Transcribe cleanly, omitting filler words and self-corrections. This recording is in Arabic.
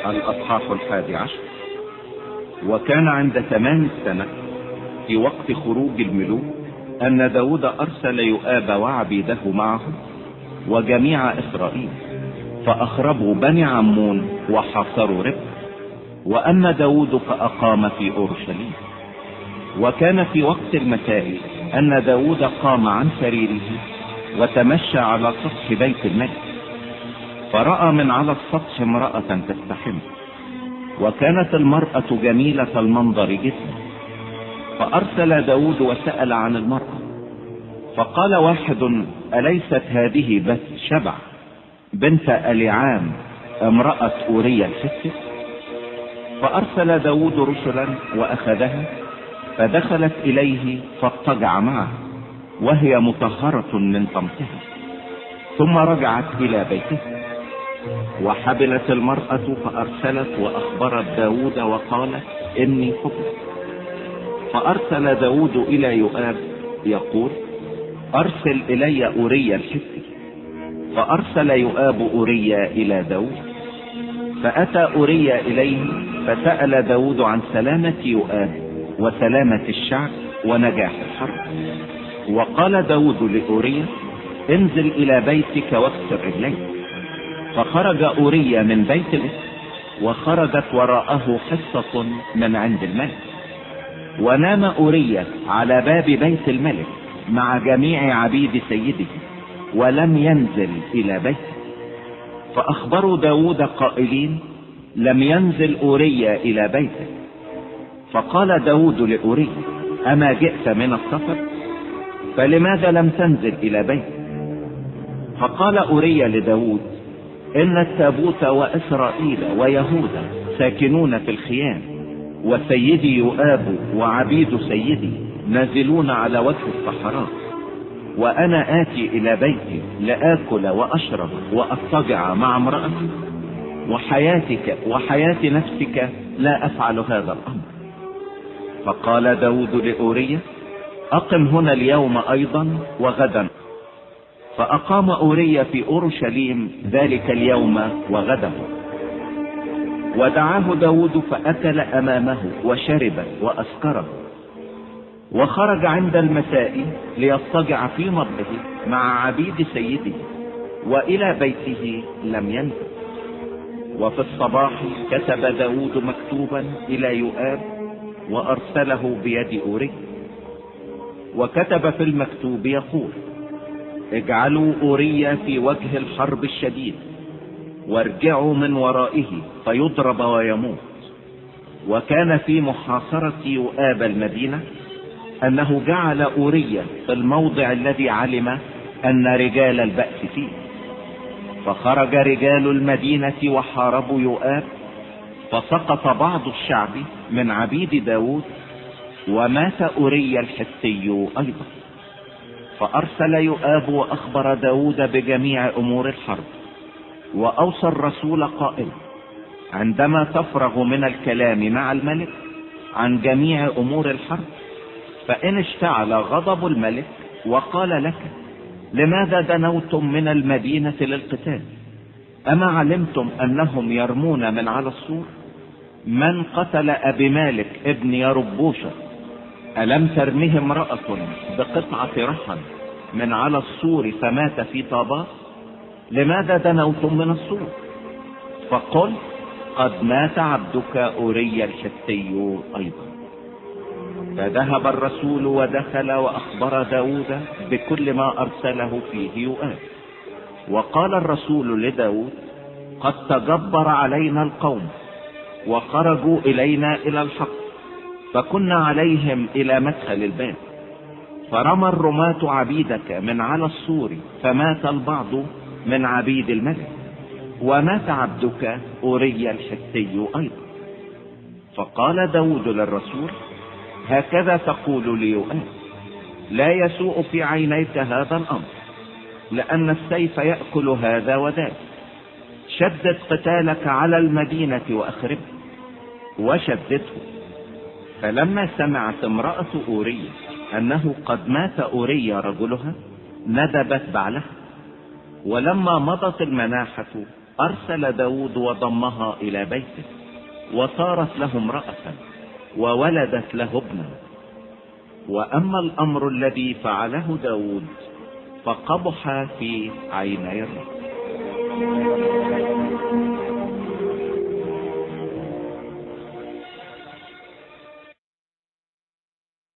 الأصحاح 11. وكان عند تمام السنة في وقت خروج الملوك أن داود أرسل يؤاب وعبيده معه وجميع إسرائيل، فأخربوا بني عمون وحاصروا ربع. وأما داود فأقام في أورشليم. وكان في وقت المساء أن داود قام عن سريره وتمشى على سطح بيت الملك، فرأى من على السطح امرأة تستحم، وكانت المرأة جميلة المنظر جدا. فأرسل داود وسأل عن المرأة، فقال واحد: أليست هذه بث شبع بنت أليعام امرأة أوريا الحثي؟ فأرسل داود رسلا وأخذها، فدخلت إليه فاضطجع معها وهي مطهرة من طمسها، ثم رجعت إلى بيتها. وحبلت المرأة فأرسلت وأخبرت داود وقالت: إني حبلت. فأرسل داود إلى يؤاب يقول: أرسل إلي أوريا الحثي. فأرسل يؤاب أوريا إلى داود، فأتى أوريا إليه، فسأل داود عن سلامة يؤاب وسلامة الشعب ونجاح الحرب. وقال داود لأوريا: انزل إلى بيتك واغسل رجليك. فخرج أوريا من بيت الإثم، وخرجت وراءه حصة من عند الملك. ونام أوريا على باب بيت الملك مع جميع عبيد سيده، ولم ينزل إلى بيته. فأخبروا داود قائلين: لم ينزل أوريا إلى بيته. فقال داود لأوريا: أما جئت من السفر؟ فلماذا لم تنزل إلى بيته؟ فقال أوريا لداود: إن التابوت وإسرائيل ويهوذا ساكنون في الخيام، وسيدي يؤاب وعبيد سيدي نازلون على وجه الصحراء، وأنا آتي إلى بيتي لآكل وأشرب وأضطجع مع امرأتي، وحياتك وحياة نفسك لا أفعل هذا الأمر. فقال داود لأوريا: أقم هنا اليوم أيضا وغدا. فأقام أوريا في أورشليم ذلك اليوم وغدا. ودعاه داود فأكل أمامه وشرب وأسكره، وخرج عند المساء ليضطجع في مرضه مع عبيد سيده، وإلى بيته لم ينزل. وفي الصباح كتب داود مكتوبا إلى يؤاب وأرسله بيد أوريا، وكتب في المكتوب يقول: اجعلوا أوريا في وجه الحرب الشديد، وارجعوا من ورائه فيضرب ويموت. وكان في محاصرة يؤاب المدينة أنه جعل أوريا في الموضع الذي علم أن رجال البأس فيه. فخرج رجال المدينة وحاربوا يؤاب، فسقط بعض الشعب من عبيد داود، ومات أوريا الحثي أيضا. فأرسل يؤاب وأخبر داود بجميع أمور الحرب، وأوصى الرسول قائلا: عندما تفرغ من الكلام مع الملك عن جميع أمور الحرب، فإن اشتعل غضب الملك وقال لك: لماذا دنوتم من المدينة للقتال؟ أما علمتم أنهم يرمون من على السور؟ من قتل أبي مالك ابن يربوشة ألم ترمه امرأة بقطعة رحم من على السور فمات في طابات؟ لماذا دنوتم من السور؟ فقل: قد مات عبدك أوريا الحثي أيضا. فذهب الرسول ودخل وأخبر داود بكل ما أرسله فيه يؤاب. وقال الرسول لداود: قد تجبر علينا القوم وخرجوا إلينا إلى الحق، فكنا عليهم إلى مدخل الباب، فرمى الرماة عبيدك من على السور فمات البعض من عبيد الملك، ومات عبدك أوريا الحثي أيضا. فقال داود للرسول: هكذا تقول ليؤاب: لا يسوء في عينيك هذا الأمر، لأن السيف يأكل هذا وذاك. شدد قتالك على المدينة وأخربها. وشدته. فلما سمعت امرأة أوريا أنه قد مات أوريا رجلها ندبت بعلها. ولما مضت المناحة أرسل داود وضمها إلى بيته، وصارت له امرأة وولدت له ابنا. وأما الأمر الذي فعله داود فقبح في عيني الرب.